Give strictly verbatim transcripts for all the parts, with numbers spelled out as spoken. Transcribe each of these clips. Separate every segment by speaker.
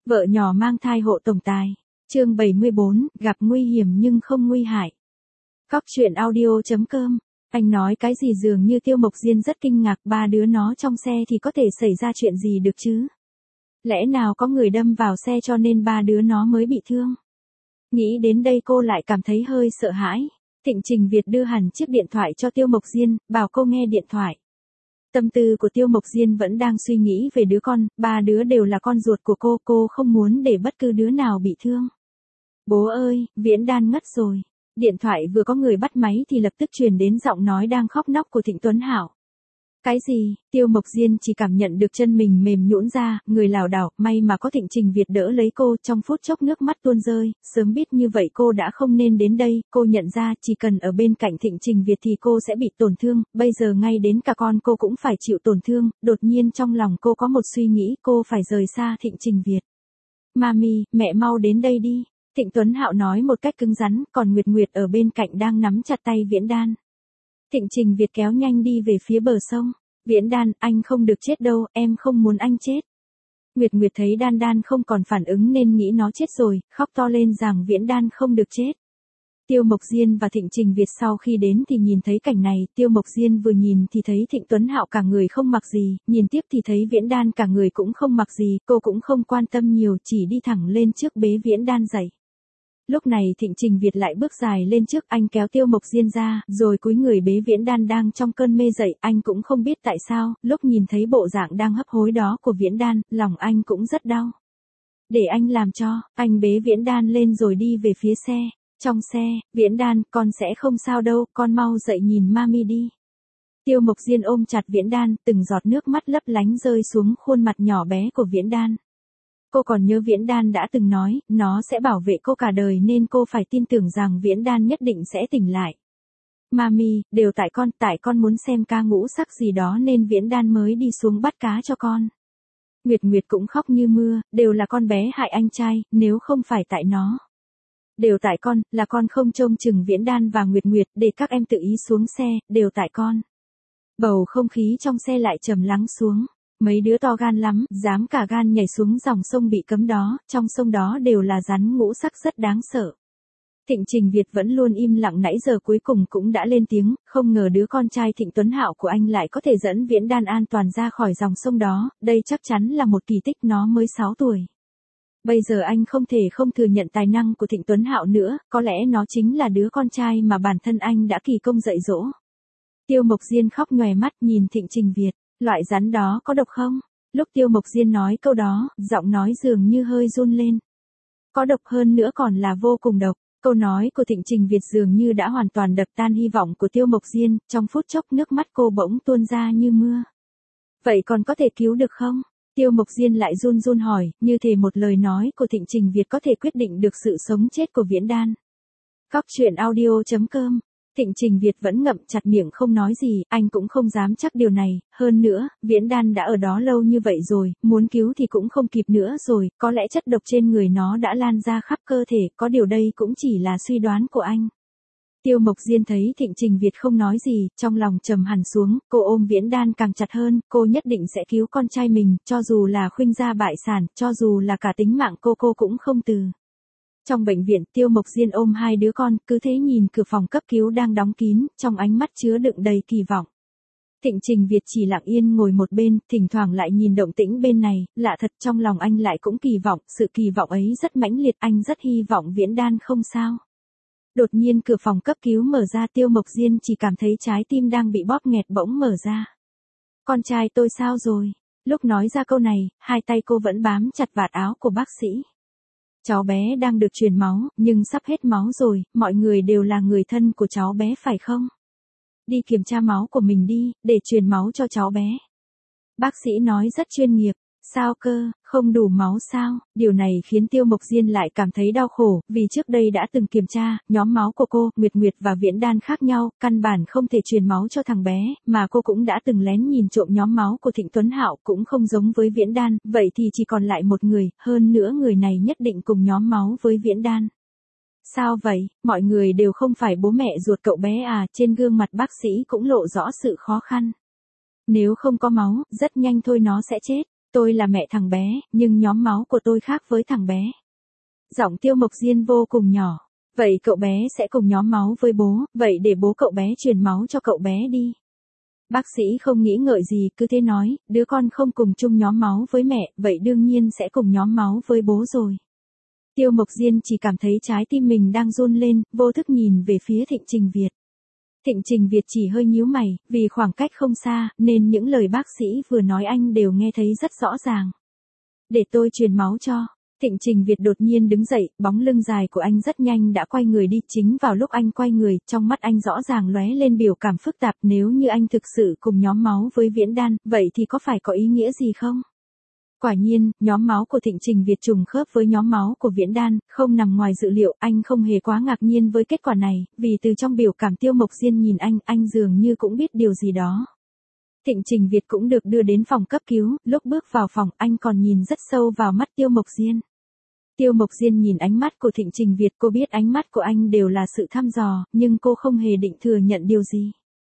Speaker 1: Vợ nhỏ mang thai hộ tổng tài. Chương bảy mươi bốn, gặp nguy hiểm nhưng không nguy hại. Cóc truyện audio chấm com. Anh nói cái gì dường như Tiêu Mộc Diên rất kinh ngạc, ba đứa nó trong xe thì có thể xảy ra chuyện gì được chứ? Lẽ nào có người đâm vào xe cho nên ba đứa nó mới bị thương? Nghĩ đến đây cô lại cảm thấy hơi sợ hãi. Thịnh Trình Việt đưa hẳn chiếc điện thoại cho Tiêu Mộc Diên, bảo cô nghe điện thoại. Tâm tư của Tiêu Mộc Diên vẫn đang suy nghĩ về đứa con, ba đứa đều là con ruột của cô, cô không muốn để bất cứ đứa nào bị thương. Bố ơi, Viễn Đan ngất rồi. Điện thoại vừa có người bắt máy thì lập tức truyền đến giọng nói đang khóc nóc của Thịnh Tuấn Hạo. Cái gì? Tiêu Mộc Diên chỉ cảm nhận được chân mình mềm nhũn ra, người lảo đảo, may mà có Thịnh Trình Việt đỡ lấy cô, trong phút chốc nước mắt tuôn rơi, sớm biết như vậy cô đã không nên đến đây, cô nhận ra chỉ cần ở bên cạnh Thịnh Trình Việt thì cô sẽ bị tổn thương, bây giờ ngay đến cả con cô cũng phải chịu tổn thương, đột nhiên trong lòng cô có một suy nghĩ, cô phải rời xa Thịnh Trình Việt. Mami, mẹ mau đến đây đi. Thịnh Tuấn Hạo nói một cách cứng rắn, còn Nguyệt Nguyệt ở bên cạnh đang nắm chặt tay Viễn Đan. Thịnh Trình Việt kéo nhanh đi về phía bờ sông. Viễn Đan, anh không được chết đâu, em không muốn anh chết. Nguyệt Nguyệt thấy Đan Đan không còn phản ứng nên nghĩ nó chết rồi, khóc to lên rằng Viễn Đan không được chết. Tiêu Mộc Diên và Thịnh Trình Việt sau khi đến thì nhìn thấy cảnh này, Tiêu Mộc Diên vừa nhìn thì thấy Thịnh Tuấn Hạo cả người không mặc gì, nhìn tiếp thì thấy Viễn Đan cả người cũng không mặc gì, cô cũng không quan tâm nhiều, chỉ đi thẳng lên trước bế Viễn Đan dậy. Lúc này Thịnh Trình Việt lại bước dài lên trước, anh kéo Tiêu Mộc Diên ra, rồi cúi người bế Viễn Đan đang trong cơn mê dậy, anh cũng không biết tại sao, lúc nhìn thấy bộ dạng đang hấp hối đó của Viễn Đan, lòng anh cũng rất đau. Để anh làm cho, anh bế Viễn Đan lên rồi đi về phía xe. Trong xe, Viễn Đan, con sẽ không sao đâu, con mau dậy nhìn mami đi. Tiêu Mộc Diên ôm chặt Viễn Đan, từng giọt nước mắt lấp lánh rơi xuống khuôn mặt nhỏ bé của Viễn Đan. Cô còn nhớ Viễn Đan đã từng nói, nó sẽ bảo vệ cô cả đời nên cô phải tin tưởng rằng Viễn Đan nhất định sẽ tỉnh lại. Mami, đều tại con, tại con muốn xem ca ngũ sắc gì đó nên Viễn Đan mới đi xuống bắt cá cho con. Nguyệt Nguyệt cũng khóc như mưa, đều là con bé hại anh trai, nếu không phải tại nó. Đều tại con, là con không trông chừng Viễn Đan và Nguyệt Nguyệt để các em tự ý xuống xe, đều tại con. Bầu không khí trong xe lại trầm lắng xuống. Mấy đứa to gan lắm, dám cả gan nhảy xuống dòng sông bị cấm đó, trong sông đó đều là rắn ngũ sắc rất đáng sợ. Thịnh Trình Việt vẫn luôn im lặng nãy giờ cuối cùng cũng đã lên tiếng, không ngờ đứa con trai Thịnh Tuấn Hạo của anh lại có thể dẫn Viễn Đan an toàn ra khỏi dòng sông đó, đây chắc chắn là một kỳ tích, nó mới sáu tuổi. Bây giờ anh không thể không thừa nhận tài năng của Thịnh Tuấn Hạo nữa, có lẽ nó chính là đứa con trai mà bản thân anh đã kỳ công dạy dỗ. Tiêu Mộc Diên khóc nhòe mắt nhìn Thịnh Trình Việt. Loại rắn đó có độc không? Lúc Tiêu Mộc Diên nói câu đó, giọng nói dường như hơi run lên. Có độc, hơn nữa còn là vô cùng độc. Câu nói của Thịnh Trình Việt dường như đã hoàn toàn đập tan hy vọng của Tiêu Mộc Diên, trong phút chốc nước mắt cô bỗng tuôn ra như mưa. Vậy còn có thể cứu được không? Tiêu Mộc Diên lại run run hỏi, như thể một lời nói của Thịnh Trình Việt có thể quyết định được sự sống chết của Viễn Đan. Cóc truyện audio chấm com. Thịnh Trình Việt vẫn ngậm chặt miệng không nói gì, anh cũng không dám chắc điều này, hơn nữa, Viễn Đan đã ở đó lâu như vậy rồi, muốn cứu thì cũng không kịp nữa rồi, có lẽ chất độc trên người nó đã lan ra khắp cơ thể, có điều đây cũng chỉ là suy đoán của anh. Tiêu Mộc Diên thấy Thịnh Trình Việt không nói gì, trong lòng trầm hẳn xuống, cô ôm Viễn Đan càng chặt hơn, cô nhất định sẽ cứu con trai mình, cho dù là khuynh gia bại sản, cho dù là cả tính mạng cô cô cũng không từ. Trong bệnh viện, Tiêu Mộc Diên ôm hai đứa con, cứ thế nhìn cửa phòng cấp cứu đang đóng kín, trong ánh mắt chứa đựng đầy kỳ vọng. Thịnh Trình Việt chỉ lặng yên ngồi một bên, thỉnh thoảng lại nhìn động tĩnh bên này, lạ thật trong lòng anh lại cũng kỳ vọng, sự kỳ vọng ấy rất mãnh liệt, anh rất hy vọng Viễn Đan không sao. Đột nhiên cửa phòng cấp cứu mở ra, Tiêu Mộc Diên chỉ cảm thấy trái tim đang bị bóp nghẹt bỗng mở ra. Con trai tôi sao rồi? Lúc nói ra câu này, hai tay cô vẫn bám chặt vạt áo của bác sĩ. Cháu bé đang được truyền máu, nhưng sắp hết máu rồi, mọi người đều là người thân của cháu bé phải không? Đi kiểm tra máu của mình đi, để truyền máu cho cháu bé. Bác sĩ nói rất chuyên nghiệp. Sao cơ, không đủ máu sao? Điều này khiến Tiêu Mộc Diên lại cảm thấy đau khổ, vì trước đây đã từng kiểm tra, nhóm máu của cô, Nguyệt Nguyệt và Viễn Đan khác nhau, căn bản không thể truyền máu cho thằng bé, mà cô cũng đã từng lén nhìn trộm nhóm máu của Thịnh Tuấn Hạo, cũng không giống với Viễn Đan, vậy thì chỉ còn lại một người, hơn nữa người này nhất định cùng nhóm máu với Viễn Đan. Sao vậy, mọi người đều không phải bố mẹ ruột cậu bé à? Trên gương mặt bác sĩ cũng lộ rõ sự khó khăn. Nếu không có máu, rất nhanh thôi nó sẽ chết. Tôi là mẹ thằng bé, nhưng nhóm máu của tôi khác với thằng bé. Giọng Tiêu Mộc Diên vô cùng nhỏ. Vậy cậu bé sẽ cùng nhóm máu với bố, vậy để bố cậu bé truyền máu cho cậu bé đi. Bác sĩ không nghĩ ngợi gì, cứ thế nói, đứa con không cùng chung nhóm máu với mẹ, vậy đương nhiên sẽ cùng nhóm máu với bố rồi. Tiêu Mộc Diên chỉ cảm thấy trái tim mình đang run lên, vô thức nhìn về phía Thịnh Trình Việt. Thịnh Trình Việt chỉ hơi nhíu mày, vì khoảng cách không xa, nên những lời bác sĩ vừa nói anh đều nghe thấy rất rõ ràng. Để tôi truyền máu cho. Thịnh Trình Việt đột nhiên đứng dậy, bóng lưng dài của anh rất nhanh đã quay người đi. Chính vào lúc anh quay người, trong mắt anh rõ ràng lóe lên biểu cảm phức tạp. Nếu như anh thực sự cùng nhóm máu với Viễn Đan, vậy thì có phải có ý nghĩa gì không? Quả nhiên, nhóm máu của Thịnh Trình Việt trùng khớp với nhóm máu của Viễn Đan, không nằm ngoài dự liệu. Anh không hề quá ngạc nhiên với kết quả này, vì từ trong biểu cảm Tiêu Mộc Diên nhìn anh, anh dường như cũng biết điều gì đó. Thịnh Trình Việt cũng được đưa đến phòng cấp cứu, lúc bước vào phòng anh còn nhìn rất sâu vào mắt Tiêu Mộc Diên. Tiêu Mộc Diên nhìn ánh mắt của Thịnh Trình Việt, cô biết ánh mắt của anh đều là sự thăm dò, nhưng cô không hề định thừa nhận điều gì.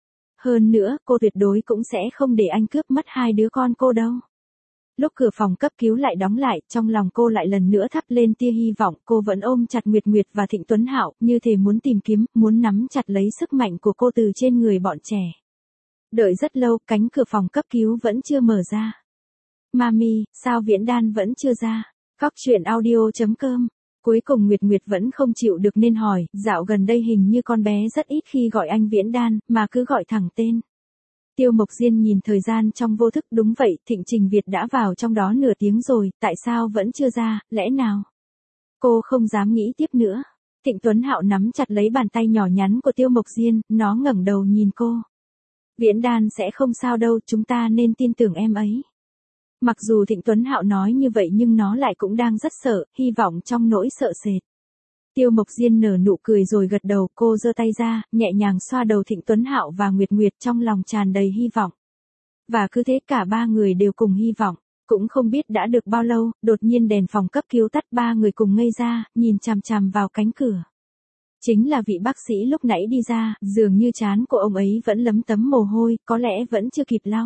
Speaker 1: Hơn nữa, cô tuyệt đối cũng sẽ không để anh cướp mất hai đứa con cô đâu. Lúc cửa phòng cấp cứu lại đóng lại, trong lòng cô lại lần nữa thắp lên tia hy vọng, cô vẫn ôm chặt Nguyệt Nguyệt và Thịnh Tuấn Hạo, như thể muốn tìm kiếm, muốn nắm chặt lấy sức mạnh của cô từ trên người bọn trẻ. Đợi rất lâu, cánh cửa phòng cấp cứu vẫn chưa mở ra. Mami, sao Viễn Đan vẫn chưa ra? Cóc truyện audio chấm com. Cuối cùng Nguyệt Nguyệt vẫn không chịu được nên hỏi, dạo gần đây hình như con bé rất ít khi gọi anh Viễn Đan, mà cứ gọi thẳng tên. Tiêu Mộc Diên nhìn thời gian trong vô thức, đúng vậy, Thịnh Trình Việt đã vào trong đó nửa tiếng rồi, tại sao vẫn chưa ra, lẽ nào? Cô không dám nghĩ tiếp nữa. Thịnh Tuấn Hạo nắm chặt lấy bàn tay nhỏ nhắn của Tiêu Mộc Diên, nó ngẩng đầu nhìn cô. Viễn Đan sẽ không sao đâu, chúng ta nên tin tưởng em ấy. Mặc dù Thịnh Tuấn Hạo nói như vậy nhưng nó lại cũng đang rất sợ, hy vọng trong nỗi sợ sệt. Tiêu Mộc Diên nở nụ cười rồi gật đầu, cô giơ tay ra, nhẹ nhàng xoa đầu Thịnh Tuấn Hạo và Nguyệt Nguyệt, trong lòng tràn đầy hy vọng. Và cứ thế cả ba người đều cùng hy vọng. Cũng không biết đã được bao lâu, đột nhiên đèn phòng cấp cứu tắt, ba người cùng ngây ra, nhìn chằm chằm vào cánh cửa. Chính là vị bác sĩ lúc nãy đi ra, dường như trán của ông ấy vẫn lấm tấm mồ hôi, có lẽ vẫn chưa kịp lau.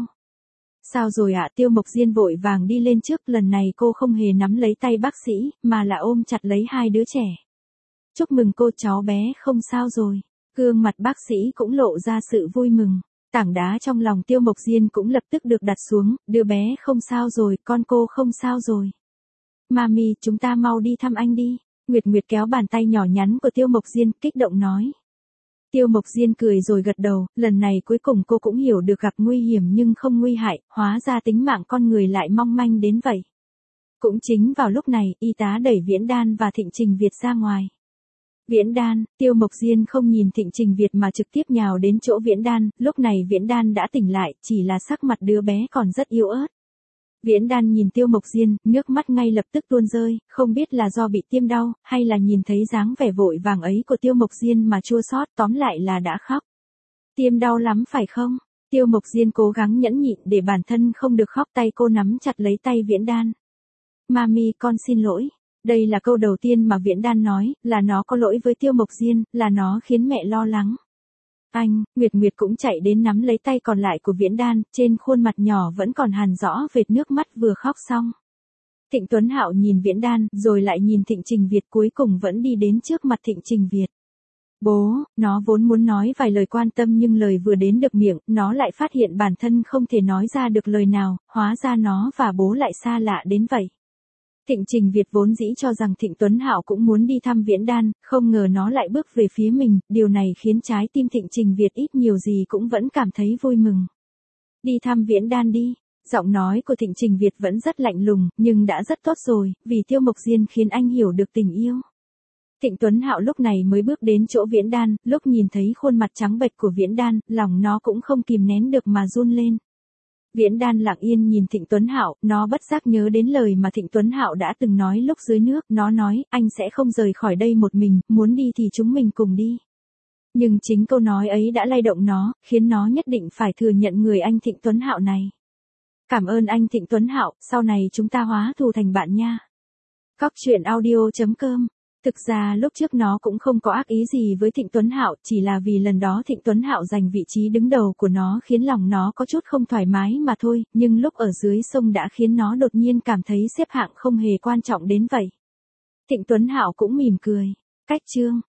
Speaker 1: Sao rồi ạ? Tiêu Mộc Diên vội vàng đi lên trước, lần này cô không hề nắm lấy tay bác sĩ, mà là ôm chặt lấy hai đứa trẻ. Chúc mừng cô, cháu bé không sao rồi. Gương mặt bác sĩ cũng lộ ra sự vui mừng. Tảng đá trong lòng Tiêu Mộc Diên cũng lập tức được đặt xuống, đứa bé không sao rồi, con cô không sao rồi. Mami, chúng ta mau đi thăm anh đi. Nguyệt Nguyệt kéo bàn tay nhỏ nhắn của Tiêu Mộc Diên, kích động nói. Tiêu Mộc Diên cười rồi gật đầu, lần này cuối cùng cô cũng hiểu được gặp nguy hiểm nhưng không nguy hại, hóa ra tính mạng con người lại mong manh đến vậy. Cũng chính vào lúc này, y tá đẩy Viễn Đan và Thịnh Trình Việt ra ngoài. Viễn Đan, Tiêu Mộc Diên không nhìn Thịnh Trình Việt mà trực tiếp nhào đến chỗ Viễn Đan, lúc này Viễn Đan đã tỉnh lại, chỉ là sắc mặt đứa bé còn rất yếu ớt. Viễn Đan nhìn Tiêu Mộc Diên, nước mắt ngay lập tức tuôn rơi, không biết là do bị tiêm đau, hay là nhìn thấy dáng vẻ vội vàng ấy của Tiêu Mộc Diên mà chua xót, tóm lại là đã khóc. Tiêm đau lắm phải không? Tiêu Mộc Diên cố gắng nhẫn nhịn để bản thân không được khóc, tay cô nắm chặt lấy tay Viễn Đan. Mami, con xin lỗi. Đây là câu đầu tiên mà Viễn Đan nói, là nó có lỗi với Tiêu Mộc Diên, là nó khiến mẹ lo lắng. Anh, Nguyệt Nguyệt cũng chạy đến nắm lấy tay còn lại của Viễn Đan, trên khuôn mặt nhỏ vẫn còn hằn rõ vệt nước mắt vừa khóc xong. Thịnh Tuấn Hạo nhìn Viễn Đan, rồi lại nhìn Thịnh Trình Việt, cuối cùng vẫn đi đến trước mặt Thịnh Trình Việt. Bố, nó vốn muốn nói vài lời quan tâm nhưng lời vừa đến được miệng, nó lại phát hiện bản thân không thể nói ra được lời nào, hóa ra nó và bố lại xa lạ đến vậy. Thịnh Trình Việt vốn dĩ cho rằng Thịnh Tuấn Hạo cũng muốn đi thăm Viễn Đan, không ngờ nó lại bước về phía mình, điều này khiến trái tim Thịnh Trình Việt ít nhiều gì cũng vẫn cảm thấy vui mừng. Đi thăm Viễn Đan đi, giọng nói của Thịnh Trình Việt vẫn rất lạnh lùng, nhưng đã rất tốt rồi, vì Tiêu Mộc Diên khiến anh hiểu được tình yêu. Thịnh Tuấn Hạo lúc này mới bước đến chỗ Viễn Đan, lúc nhìn thấy khuôn mặt trắng bệch của Viễn Đan, lòng nó cũng không kìm nén được mà run lên. Viễn Đan lặng yên nhìn Thịnh Tuấn Hạo, nó bất giác nhớ đến lời mà Thịnh Tuấn Hạo đã từng nói lúc dưới nước, nó nói, anh sẽ không rời khỏi đây một mình, muốn đi thì chúng mình cùng đi. Nhưng chính câu nói ấy đã lay động nó, khiến nó nhất định phải thừa nhận người anh Thịnh Tuấn Hạo này. Cảm ơn anh Thịnh Tuấn Hạo, sau này chúng ta hóa thù thành bạn nha. Cóc truyện audio chấm com Thực ra lúc trước nó cũng không có ác ý gì với Thịnh Tuấn Hạo, chỉ là vì lần đó Thịnh Tuấn Hạo giành vị trí đứng đầu của nó khiến lòng nó có chút không thoải mái mà thôi, nhưng lúc ở dưới sông đã khiến nó đột nhiên cảm thấy xếp hạng không hề quan trọng đến vậy. Thịnh Tuấn Hạo cũng mỉm cười. Cách chương